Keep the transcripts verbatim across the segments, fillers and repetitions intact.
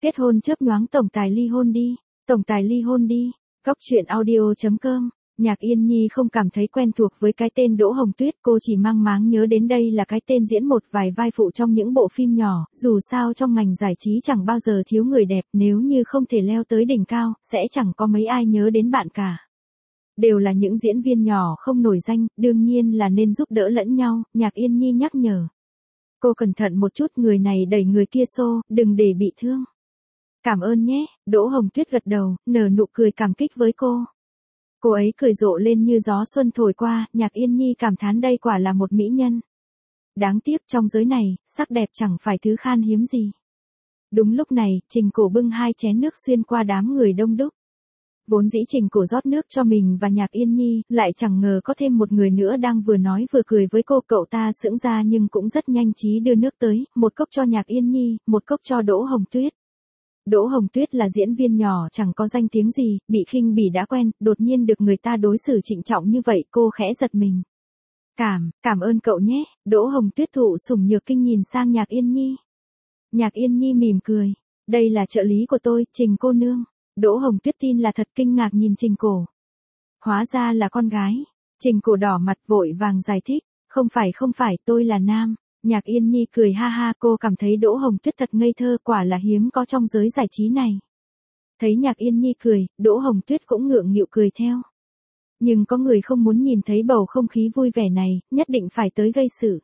Kết hôn chớp nhoáng tổng tài ly hôn đi, tổng tài ly hôn đi. Góc truyện audio chấm com. Nhạc Yên Nhi không cảm thấy quen thuộc với cái tên Đỗ Hồng Tuyết, cô chỉ mang máng nhớ đến đây là cái tên diễn một vài vai phụ trong những bộ phim nhỏ, dù sao trong ngành giải trí chẳng bao giờ thiếu người đẹp, nếu như không thể leo tới đỉnh cao, sẽ chẳng có mấy ai nhớ đến bạn cả. Đều là những diễn viên nhỏ không nổi danh, đương nhiên là nên giúp đỡ lẫn nhau, Nhạc Yên Nhi nhắc nhở. Cô cẩn thận một chút, người này đẩy người kia xô, đừng để bị thương. Cảm ơn nhé, Đỗ Hồng Tuyết gật đầu, nở nụ cười cảm kích với cô. Cô ấy cười rộ lên như gió xuân thổi qua, Nhạc Yên Nhi cảm thán đây quả là một mỹ nhân. Đáng tiếc trong giới này, sắc đẹp chẳng phải thứ khan hiếm gì. Đúng lúc này, Trình Cổ bưng hai chén nước xuyên qua đám người đông đúc. Vốn dĩ Trình Cổ rót nước cho mình và Nhạc Yên Nhi, lại chẳng ngờ có thêm một người nữa đang vừa nói vừa cười với cô, cậu ta sững ra nhưng cũng rất nhanh trí đưa nước tới, một cốc cho Nhạc Yên Nhi, một cốc cho Đỗ Hồng Tuyết. Đỗ Hồng Tuyết là diễn viên nhỏ chẳng có danh tiếng gì, bị khinh bỉ đã quen, đột nhiên được người ta đối xử trịnh trọng như vậy, cô khẽ giật mình. Cảm, cảm ơn cậu nhé, Đỗ Hồng Tuyết thụ sủng nhược kinh nhìn sang Nhạc Yên Nhi. Nhạc Yên Nhi mỉm cười, đây là trợ lý của tôi, Trình cô nương. Đỗ Hồng Tuyết tin là thật, kinh ngạc nhìn Trình Cổ. Hóa ra là con gái. Trình Cổ đỏ mặt vội vàng giải thích, không phải không phải, tôi là nam. Nhạc Yên Nhi cười ha ha, cô cảm thấy Đỗ Hồng Tuyết thật ngây thơ, quả là hiếm có trong giới giải trí này. Thấy Nhạc Yên Nhi cười, Đỗ Hồng Tuyết cũng ngượng nghịu cười theo. Nhưng có người không muốn nhìn thấy bầu không khí vui vẻ này, nhất định phải tới gây sự.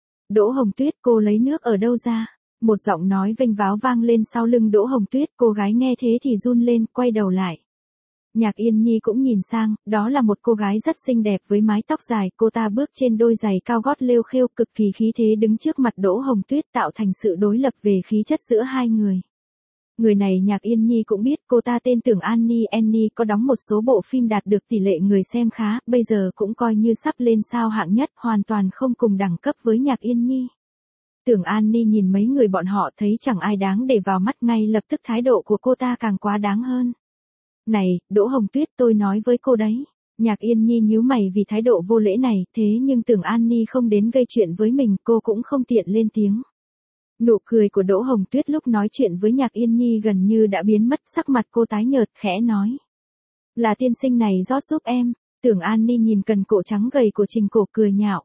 Đỗ Hồng Tuyết, cô lấy nước ở đâu ra? Một giọng nói vênh váo vang lên sau lưng Đỗ Hồng Tuyết, cô gái nghe thế thì run lên, quay đầu lại. Nhạc Yên Nhi cũng nhìn sang, đó là một cô gái rất xinh đẹp với mái tóc dài, cô ta bước trên đôi giày cao gót lêu khêu cực kỳ khí thế đứng trước mặt Đỗ Hồng Tuyết tạo thành sự đối lập về khí chất giữa hai người. Người này Nhạc Yên Nhi cũng biết, cô ta tên Tưởng Annie Annie, có đóng một số bộ phim đạt được tỷ lệ người xem khá, bây giờ cũng coi như sắp lên sao hạng nhất, hoàn toàn không cùng đẳng cấp với Nhạc Yên Nhi. Tưởng Annie nhìn mấy người bọn họ thấy chẳng ai đáng để vào mắt, ngay lập tức thái độ của cô ta càng quá đáng hơn. Này, Đỗ Hồng Tuyết, tôi nói với cô đấy. Nhạc Yên Nhi nhíu mày vì thái độ vô lễ này, thế nhưng Tưởng Annie không đến gây chuyện với mình, cô cũng không tiện lên tiếng. Nụ cười của Đỗ Hồng Tuyết lúc nói chuyện với Nhạc Yên Nhi gần như đã biến mất, sắc mặt cô tái nhợt, khẽ nói. Là tiên sinh này rót giúp em. Tưởng Annie nhìn cần cổ trắng gầy của Trình Cổ cười nhạo.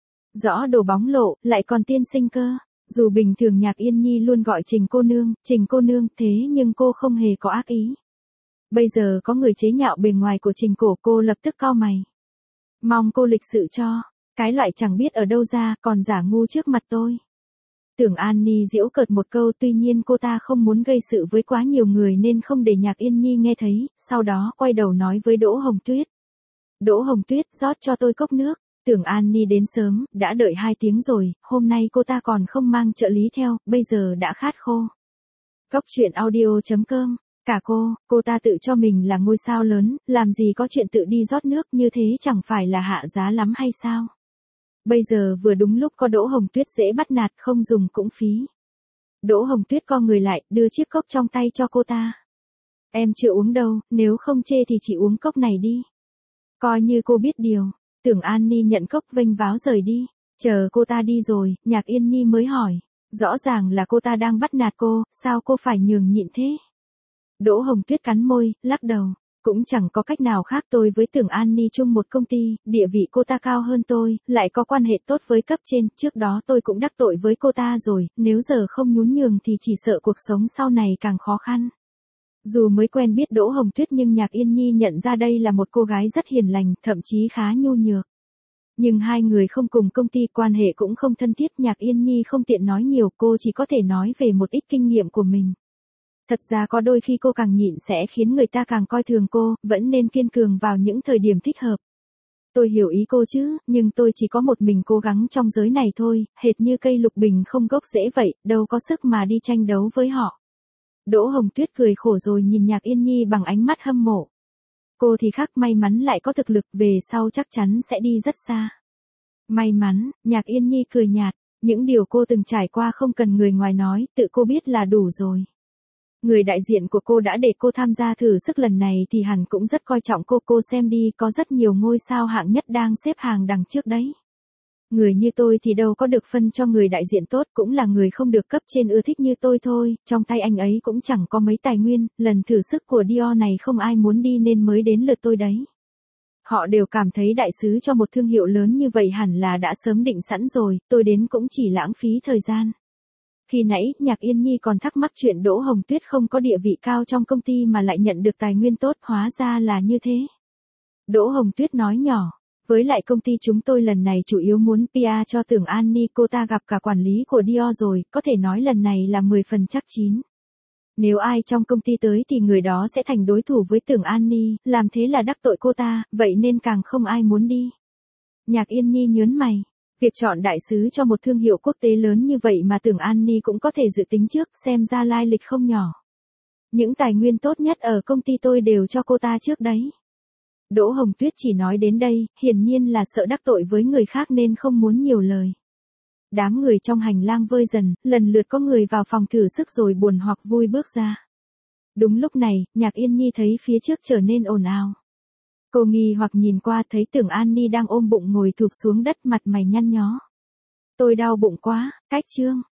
Rõ đồ bóng lộ, lại còn tiên sinh cơ. Dù bình thường Nhạc Yên Nhi luôn gọi Trình cô nương, Trình cô nương, thế nhưng cô không hề có ác ý. Bây giờ có người chế nhạo bề ngoài của Trình Cổ, cô lập tức cau mày. Mong cô lịch sự cho, cái loại chẳng biết ở đâu ra, còn giả ngu trước mặt tôi. Tưởng Annie giễu cợt một câu, tuy nhiên cô ta không muốn gây sự với quá nhiều người nên không để Nhạc Yên Nhi nghe thấy, sau đó quay đầu nói với Đỗ Hồng Tuyết. Đỗ Hồng Tuyết, rót cho tôi cốc nước. Tưởng Annie đến sớm, đã đợi hai tiếng rồi, hôm nay cô ta còn không mang trợ lý theo, bây giờ đã khát khô. Góc truyện audio chấm com. Cả cô, cô ta tự cho mình là ngôi sao lớn, làm gì có chuyện tự đi rót nước, như thế chẳng phải là hạ giá lắm hay sao? Bây giờ vừa đúng lúc có Đỗ Hồng Tuyết dễ bắt nạt, không dùng cũng phí. Đỗ Hồng Tuyết co người lại, đưa chiếc cốc trong tay cho cô ta. Em chưa uống đâu, nếu không chê thì chỉ uống cốc này đi. Coi như cô biết điều. Tưởng Annie nhận cốc vênh váo rời đi. Chờ cô ta đi rồi, Nhạc Yên Nhi mới hỏi. Rõ ràng là cô ta đang bắt nạt cô, sao cô phải nhường nhịn thế? Đỗ Hồng Tuyết cắn môi, lắc đầu. Cũng chẳng có cách nào khác, tôi với Tưởng Annie chung một công ty, địa vị cô ta cao hơn tôi, lại có quan hệ tốt với cấp trên, trước đó tôi cũng đắc tội với cô ta rồi, nếu giờ không nhún nhường thì chỉ sợ cuộc sống sau này càng khó khăn. Dù mới quen biết Đỗ Hồng Tuyết nhưng Nhạc Yên Nhi nhận ra đây là một cô gái rất hiền lành, thậm chí khá nhu nhược. Nhưng hai người không cùng công ty, quan hệ cũng không thân thiết, Nhạc Yên Nhi không tiện nói nhiều, cô chỉ có thể nói về một ít kinh nghiệm của mình. Thật ra có đôi khi cô càng nhịn sẽ khiến người ta càng coi thường cô, vẫn nên kiên cường vào những thời điểm thích hợp. Tôi hiểu ý cô chứ, nhưng tôi chỉ có một mình cố gắng trong giới này thôi, hệt như cây lục bình không gốc rễ vậy, đâu có sức mà đi tranh đấu với họ. Đỗ Hồng Tuyết cười khổ rồi nhìn Nhạc Yên Nhi bằng ánh mắt hâm mộ. Cô thì khác, may mắn lại có thực lực, về sau chắc chắn sẽ đi rất xa. May mắn, Nhạc Yên Nhi cười nhạt, những điều cô từng trải qua không cần người ngoài nói, tự cô biết là đủ rồi. Người đại diện của cô đã để cô tham gia thử sức lần này thì hẳn cũng rất coi trọng cô, cô xem đi, có rất nhiều ngôi sao hạng nhất đang xếp hàng đằng trước đấy. Người như tôi thì đâu có được phân cho người đại diện tốt, cũng là người không được cấp trên ưa thích như tôi thôi, trong tay anh ấy cũng chẳng có mấy tài nguyên, lần thử sức của Dior này không ai muốn đi nên mới đến lượt tôi đấy. Họ đều cảm thấy đại sứ cho một thương hiệu lớn như vậy hẳn là đã sớm định sẵn rồi, tôi đến cũng chỉ lãng phí thời gian. Khi nãy, Nhạc Yên Nhi còn thắc mắc chuyện Đỗ Hồng Tuyết không có địa vị cao trong công ty mà lại nhận được tài nguyên tốt, hóa ra là như thế. Đỗ Hồng Tuyết nói nhỏ, với lại công ty chúng tôi lần này chủ yếu muốn pê e cho Tưởng An Ni, cô ta gặp cả quản lý của Dior rồi, có thể nói lần này là mười phần chắc chín. Nếu ai trong công ty tới thì người đó sẽ thành đối thủ với Tưởng An Ni, làm thế là đắc tội cô ta, vậy nên càng không ai muốn đi. Nhạc Yên Nhi nhớn mày. Việc chọn đại sứ cho một thương hiệu quốc tế lớn như vậy mà Tưởng An Ni cũng có thể dự tính trước, xem ra lai lịch không nhỏ. Những tài nguyên tốt nhất ở công ty tôi đều cho cô ta trước đấy. Đỗ Hồng Tuyết chỉ nói đến đây, hiển nhiên là sợ đắc tội với người khác nên không muốn nhiều lời. Đám người trong hành lang vơi dần, lần lượt có người vào phòng thử sức rồi buồn hoặc vui bước ra. Đúng lúc này, Nhạc Yên Nhi thấy phía trước trở nên ồn ào. Cô nghi hoặc nhìn qua thấy Tưởng An Ni đang ôm bụng ngồi thụp xuống đất, mặt mày nhăn nhó. Tôi đau bụng quá, cách chương.